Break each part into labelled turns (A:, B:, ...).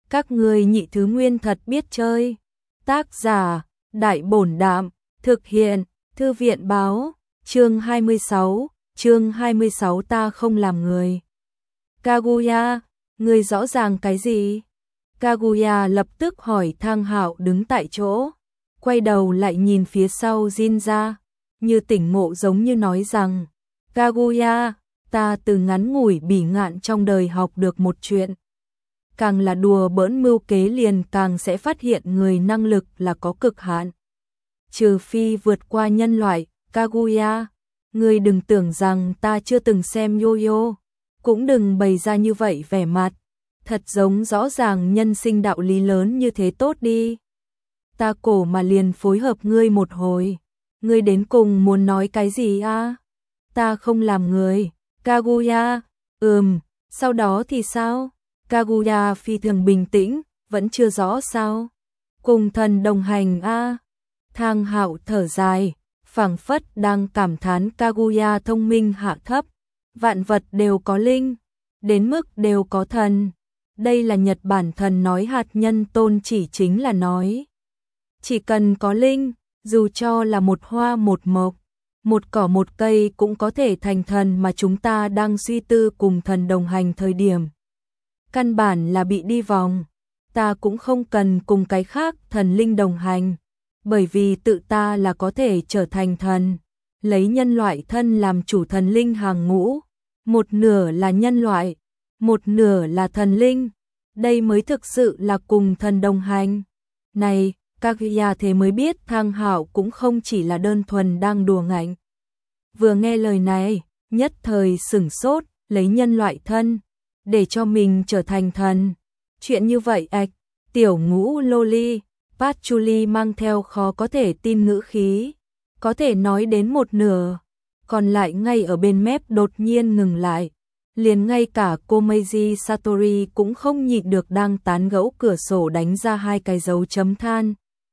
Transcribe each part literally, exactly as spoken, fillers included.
A: Các ngươi nhị thứ nguyên thật biết chơi. Tác giả, Đại Bổn Đạm, thực hiện, Thư viện Báo, chương hai mươi sáu, chương hai mươi sáu ta không làm người. Kaguya, ngươi rõ ràng cái gì? Kaguya lập tức hỏi Thang Hạo đứng tại chỗ, quay đầu lại nhìn phía sau Jinja, như tỉnh ngộ giống như nói rằng, Kaguya, ta từ ngắn ngủi bỉ ngạn trong đời học được một chuyện. Càng là đùa bỡn mưu kế liền càng sẽ phát hiện người năng lực là có cực hạn. Trừ phi vượt qua nhân loại, Kaguya, ngươi đừng tưởng rằng ta chưa từng xem yo-yo, cũng đừng bày ra như vậy vẻ mặt, thật giống rõ ràng nhân sinh đạo lý lớn như thế tốt đi. Ta cổ mà liền phối hợp ngươi một hồi, ngươi đến cùng muốn nói cái gì a? Ta không làm người, Kaguya, ừm, sau đó thì sao? Kaguya phi thường bình tĩnh, vẫn chưa rõ sao? Cùng thần đồng hành a. Thang Hạo thở dài, phảng phất đang cảm thán Kaguya thông minh hạ thấp, vạn vật đều có linh, đến mức đều có thần. Đây là Nhật Bản thần nói hạt nhân tôn chỉ chính là nói. Chỉ cần có linh, dù cho là một hoa một mộc, một cỏ một cây cũng có thể thành thần mà chúng ta đang suy tư cùng thần đồng hành thời điểm. Căn bản là bị đi vòng, ta cũng không cần cùng cái khác thần linh đồng hành, bởi vì tự ta là có thể trở thành thần, lấy nhân loại thân làm chủ thần linh hàng ngũ, một nửa là nhân loại, một nửa là thần linh, đây mới thực sự là cùng thần đồng hành. Này, Kaguya thế mới biết Thang Hạo cũng không chỉ là đơn thuần đang đùa ngạnh. Vừa nghe lời này, nhất thời sửng sốt, lấy nhân loại thân, để cho mình trở thành thần. Chuyện như vậy ạch, tiểu ngũ loli, Patchouli mang theo khó có thể tin ngữ khí, có thể nói đến một nửa, còn lại ngay ở bên mép đột nhiên ngừng lại. Liền ngay cả cô Meiji Satori cũng không nhịn được đang tán gẫu cửa sổ đánh ra hai cái dấu chấm than.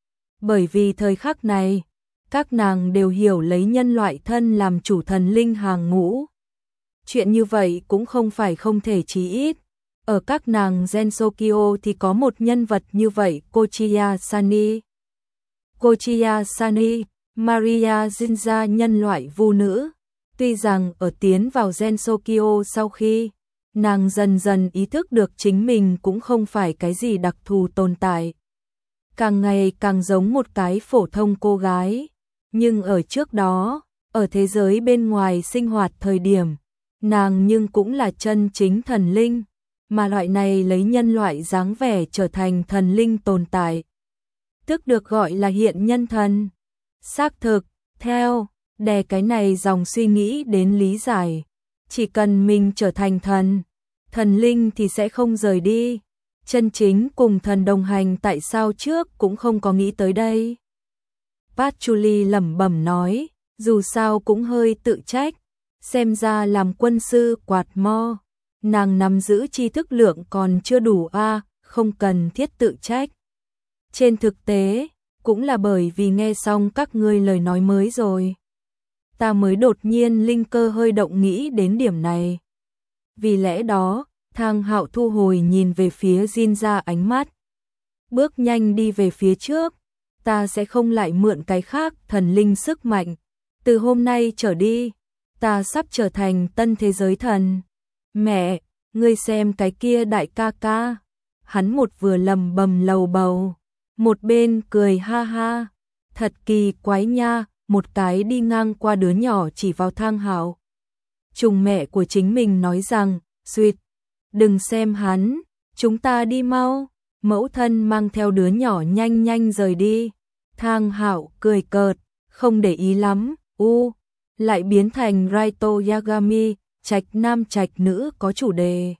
A: Bởi vì thời khắc này, các nàng đều hiểu lấy nhân loại thân làm chủ thần linh hàng ngũ. Chuyện như vậy cũng không phải không thể, chí ít. Ở các nàng Gensokyo thì có một nhân vật như vậy, Kochiya Sani. Kochiya Sani, Maria Jinja nhân loại vu nữ. Tuy rằng ở tiến vào Gensokyo sau khi, nàng dần dần ý thức được chính mình cũng không phải cái gì đặc thù tồn tại. Càng ngày càng giống một cái phổ thông cô gái. Nhưng ở trước đó, ở thế giới bên ngoài sinh hoạt thời điểm, nàng nhưng cũng là chân chính thần linh, mà loại này lấy nhân loại dáng vẻ trở thành thần linh tồn tại, tức được gọi là hiện nhân thần. Xác thực, theo, đè cái này dòng suy nghĩ đến lý giải, chỉ cần mình trở thành thần, thần linh thì sẽ không rời đi. Chân chính cùng thần đồng hành tại sao trước cũng không có nghĩ tới đây. Patchouli lẩm bẩm nói, dù sao cũng hơi tự trách, xem ra làm quân sư quạt mo, nàng nắm giữ tri thức lượng còn chưa đủ a, à, không cần thiết tự trách. Trên thực tế, cũng là bởi vì nghe xong các ngươi lời nói mới rồi, ta mới đột nhiên linh cơ hơi động nghĩ đến điểm này. Vì lẽ đó, Thang Hạo thu hồi nhìn về phía Jinja ánh mắt, bước nhanh đi về phía trước. Ta sẽ không lại mượn cái khác thần linh sức mạnh. Từ hôm nay trở đi, ta sắp trở thành tân thế giới thần. Mẹ, ngươi xem cái kia đại ca ca. Hắn một vừa lầm bầm lầu bầu, một bên cười ha ha. Thật kỳ quái nha, một cái đi ngang qua đứa nhỏ chỉ vào Thang Hạo. Trùng mẹ của chính mình nói rằng, Sweet, đừng xem hắn, chúng ta đi mau. Mẫu thân mang theo đứa nhỏ nhanh nhanh rời đi. Thang Hạo cười cợt, không để ý lắm, u, lại biến thành Raito Yagami, trạch nam trạch nữ có chủ đề.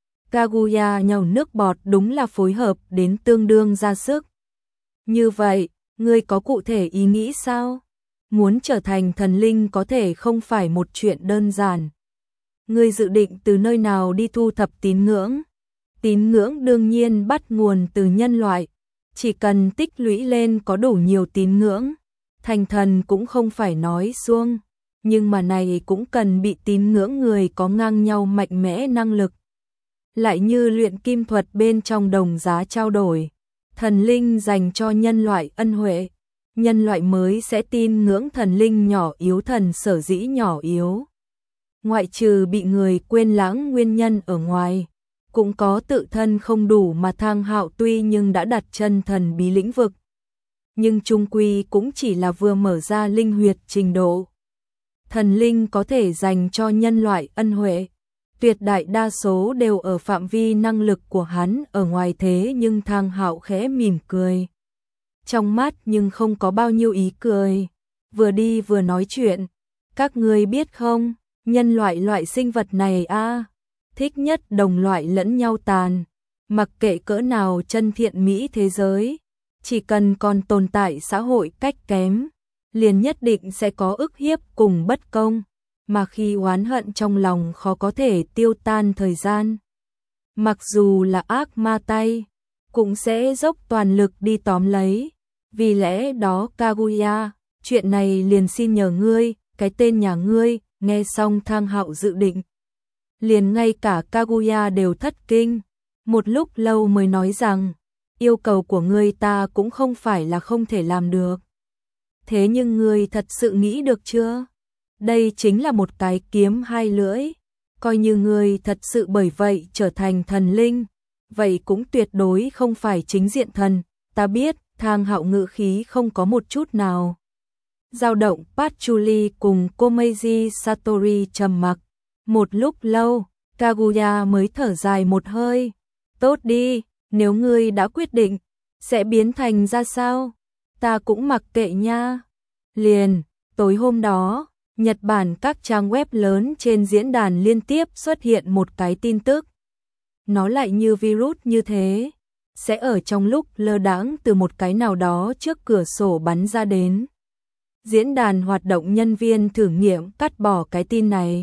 A: Kaguya nhàu nước bọt, đúng là phối hợp đến tương đương ra sức. Như vậy, ngươi có cụ thể ý nghĩ sao? Muốn trở thành thần linh có thể không phải một chuyện đơn giản. Ngươi dự định từ nơi nào đi thu thập tín ngưỡng? Tín ngưỡng đương nhiên bắt nguồn từ nhân loại, chỉ cần tích lũy lên có đủ nhiều tín ngưỡng, thành thần cũng không phải nói suông, nhưng mà này cũng cần bị tín ngưỡng người có ngang nhau mạnh mẽ năng lực. lại như luyện kim thuật bên trong đồng giá trao đổi. Thần linh dành cho nhân loại ân huệ, nhân loại mới sẽ tin ngưỡng thần linh nhỏ yếu. Thần sở dĩ nhỏ yếu, ngoại trừ bị người quên lãng nguyên nhân ở ngoài, cũng có tự thân không đủ mà Thang Hạo tuy nhưng đã đặt chân thần bí lĩnh vực, nhưng chung quy cũng chỉ là vừa mở ra linh huyệt trình độ. Thần linh có thể dành cho nhân loại ân huệ, tuyệt đại đa số đều ở phạm vi năng lực của hắn ở ngoài, thế nhưng Thang Hạo khẽ mỉm cười. Trong mắt nhưng không có bao nhiêu ý cười, vừa đi vừa nói chuyện. Các ngươi biết không, nhân loại loại sinh vật này a thích nhất đồng loại lẫn nhau tàn, mặc kệ cỡ nào chân thiện mỹ thế giới, chỉ cần còn tồn tại xã hội cách kém, liền nhất định sẽ có ức hiếp cùng bất công, mà khi oán hận trong lòng khó có thể tiêu tan thời gian. Mặc dù là ác ma tay, cũng sẽ dốc toàn lực đi tóm lấy. Vì lẽ đó Kaguya, chuyện này liền xin nhờ ngươi, cái tên nhà ngươi. Nghe xong Thang Hạo dự định, liền ngay cả Kaguya đều thất kinh, một lúc lâu mới nói rằng, yêu cầu của ngươi ta cũng không phải là không thể làm được. Thế nhưng ngươi thật sự nghĩ được chưa? Đây chính là một cái kiếm hai lưỡi, coi như ngươi thật sự bởi vậy trở thành thần linh, vậy cũng tuyệt đối không phải chính diện thần. Ta biết, Thang Hạo ngữ khí không có một chút nào dao động. Patchouli cùng Komeiji Satori trầm mặc một lúc lâu, Kaguya mới thở dài một hơi. Tốt đi, nếu ngươi đã quyết định, sẽ biến thành ra sao? Ta cũng mặc kệ nha. Liền, tối hôm đó, Nhật Bản các trang web lớn trên diễn đàn liên tiếp xuất hiện một cái tin tức. Nó lại như virus như thế, sẽ ở trong lúc lơ đãng từ một cái nào đó trước cửa sổ bắn ra đến. Diễn đàn hoạt động nhân viên thử nghiệm cắt bỏ cái tin này.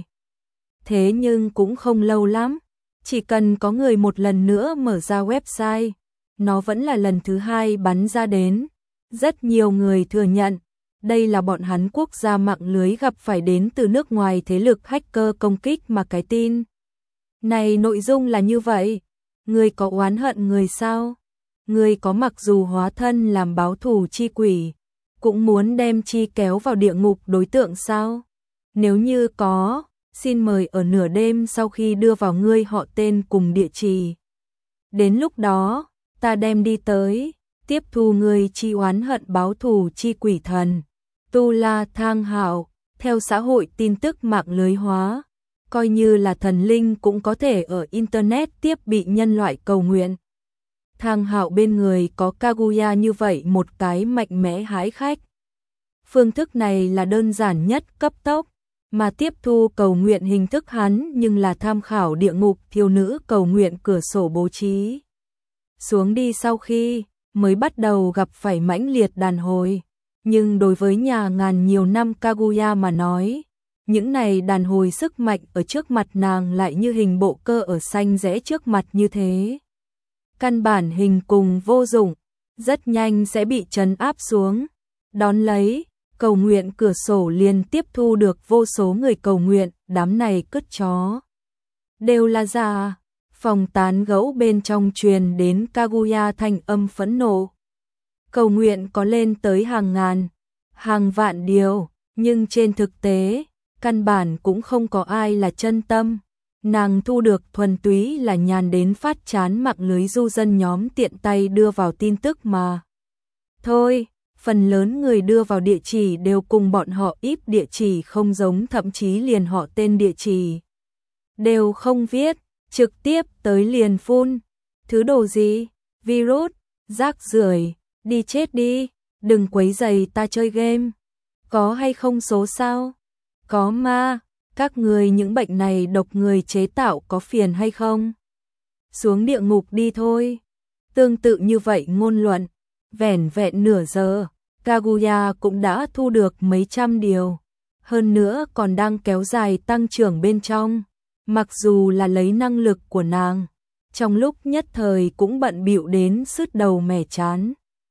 A: Thế nhưng cũng không lâu lắm, chỉ cần có người một lần nữa mở ra website, nó vẫn là lần thứ hai bắn ra đến. Rất nhiều người thừa nhận, đây là bọn hắn quốc gia mạng lưới gặp phải đến từ nước ngoài thế lực hacker công kích mà cái tin này nội dung là như vậy. Người có oán hận người sao? Người có mặc dù hóa thân làm báo thù chi quỷ, cũng muốn đem chi kéo vào địa ngục đối tượng sao? Nếu như có, xin mời ở nửa đêm sau khi đưa vào ngươi họ tên cùng địa chỉ. Đến lúc đó, ta đem đi tới, tiếp thu ngươi chi oán hận báo thù chi quỷ thần. Tu La Thang Hạo, theo xã hội tin tức mạng lưới hóa, coi như là thần linh cũng có thể ở Internet tiếp bị nhân loại cầu nguyện. Thang Hạo bên người có Kaguya như vậy một cái mạnh mẽ hái khách. Phương thức này là đơn giản nhất, cấp tốc, mà tiếp thu cầu nguyện hình thức hắn nhưng là tham khảo địa ngục thiếu nữ cầu nguyện cửa sổ bố trí xuống đi sau khi mới bắt đầu gặp phải mãnh liệt đàn hồi. Nhưng đối với nhà ngàn nhiều năm Kaguya mà nói, những này đàn hồi sức mạnh ở trước mặt nàng lại như hình bộ cơ ở xanh rẽ trước mặt như thế. Căn bản hình cùng vô dụng, rất nhanh sẽ bị trấn áp xuống. Đón lấy, cầu nguyện cửa sổ liền tiếp thu được vô số người cầu nguyện, đám này cứt chó. Đều là giả. Phòng tán gẫu bên trong truyền đến Kaguya thanh âm phẫn nộ. Cầu nguyện có lên tới hàng ngàn, hàng vạn điều, nhưng trên thực tế, căn bản cũng không có ai là chân tâm. Nàng thu được thuần túy là nhàn đến phát chán mạng lưới du dân nhóm tiện tay đưa vào tin tức mà. Thôi, phần lớn người đưa vào địa chỉ đều cùng bọn họ íp địa chỉ không giống, thậm chí liền họ tên địa chỉ đều không viết, trực tiếp tới liền phun. Thứ đồ gì? Virus, rác rưởi, đi chết đi, đừng quấy rầy ta chơi game. Có hay không số sao? Có ma, các người những bệnh này độc người chế tạo có phiền hay không? Xuống địa ngục đi thôi. Tương tự như vậy ngôn luận, vẻn vẹn nửa giờ, Kaguya cũng đã thu được mấy trăm điều. Hơn nữa còn đang kéo dài tăng trưởng bên trong. Mặc dù là lấy năng lực của nàng, trong lúc nhất thời cũng bận bịu đến sứt đầu mẻ chán.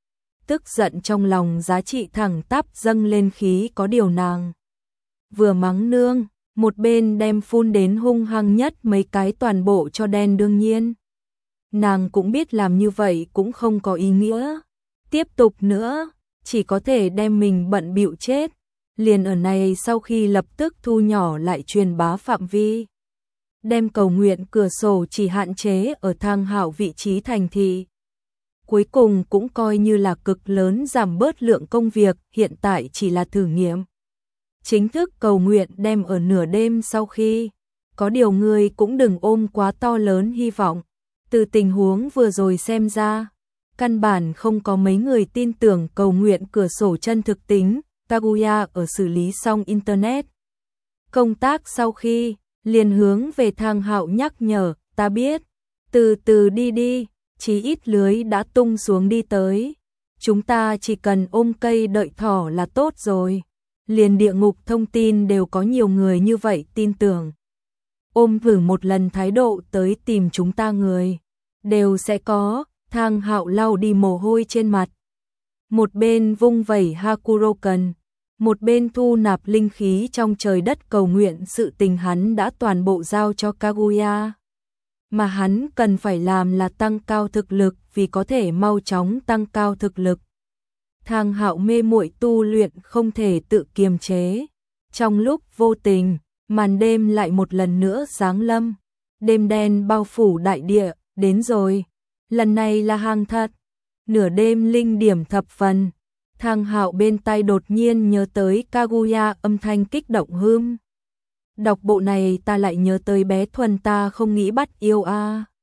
A: Tức giận trong lòng giá trị thẳng tắp dâng lên, khí có điều nàng vừa mắng nương, một bên đem phun đến hung hăng nhất mấy cái toàn bộ cho đen. Đương nhiên, nàng cũng biết làm như vậy cũng không có ý nghĩa. Tiếp tục nữa, chỉ có thể đem mình bận bịu chết. Liền ở này sau khi lập tức thu nhỏ lại truyền bá phạm vi. Đem cầu nguyện cửa sổ chỉ hạn chế ở Thang Hạo vị trí thành thị. Cuối cùng cũng coi như là cực lớn giảm bớt lượng công việc, hiện tại chỉ là thử nghiệm. Chính thức cầu nguyện đem ở nửa đêm sau khi. Có điều người cũng đừng ôm quá to lớn hy vọng. Từ tình huống vừa rồi xem ra, căn bản không có mấy người tin tưởng cầu nguyện cửa sổ chân thực tính. Kaguya ở xử lý xong Internet công tác sau khi, liền hướng về Thang Hạo nhắc nhở, ta biết, từ từ đi đi, chí ít lưới đã tung xuống đi tới. Chúng ta chỉ cần ôm cây đợi thỏ là tốt rồi. Liền địa ngục thông tin đều có nhiều người như vậy tin tưởng. Ôm thử một lần thái độ tới tìm chúng ta người. Đều sẽ có. Thang Hạo lau đi mồ hôi trên mặt. Một bên vung vẩy Hakuroken, một bên thu nạp linh khí trong trời đất cầu nguyện. Sự tình hắn đã toàn bộ giao cho Kaguya. Mà hắn cần phải làm là tăng cao thực lực, vì có thể mau chóng tăng cao thực lực. Thang Hạo mê muội tu luyện không thể tự kiềm chế. Trong lúc vô tình, màn đêm lại một lần nữa giáng lâm. Đêm đen bao phủ đại địa, đến rồi. Lần này là hàng thật. Nửa đêm linh điểm thập phần. Thang Hạo bên tai đột nhiên nhớ tới Kaguya, âm thanh kích động hưm. Đọc bộ này ta lại nhớ tới bé Thuần, ta không nghĩ bắt yêu a. À.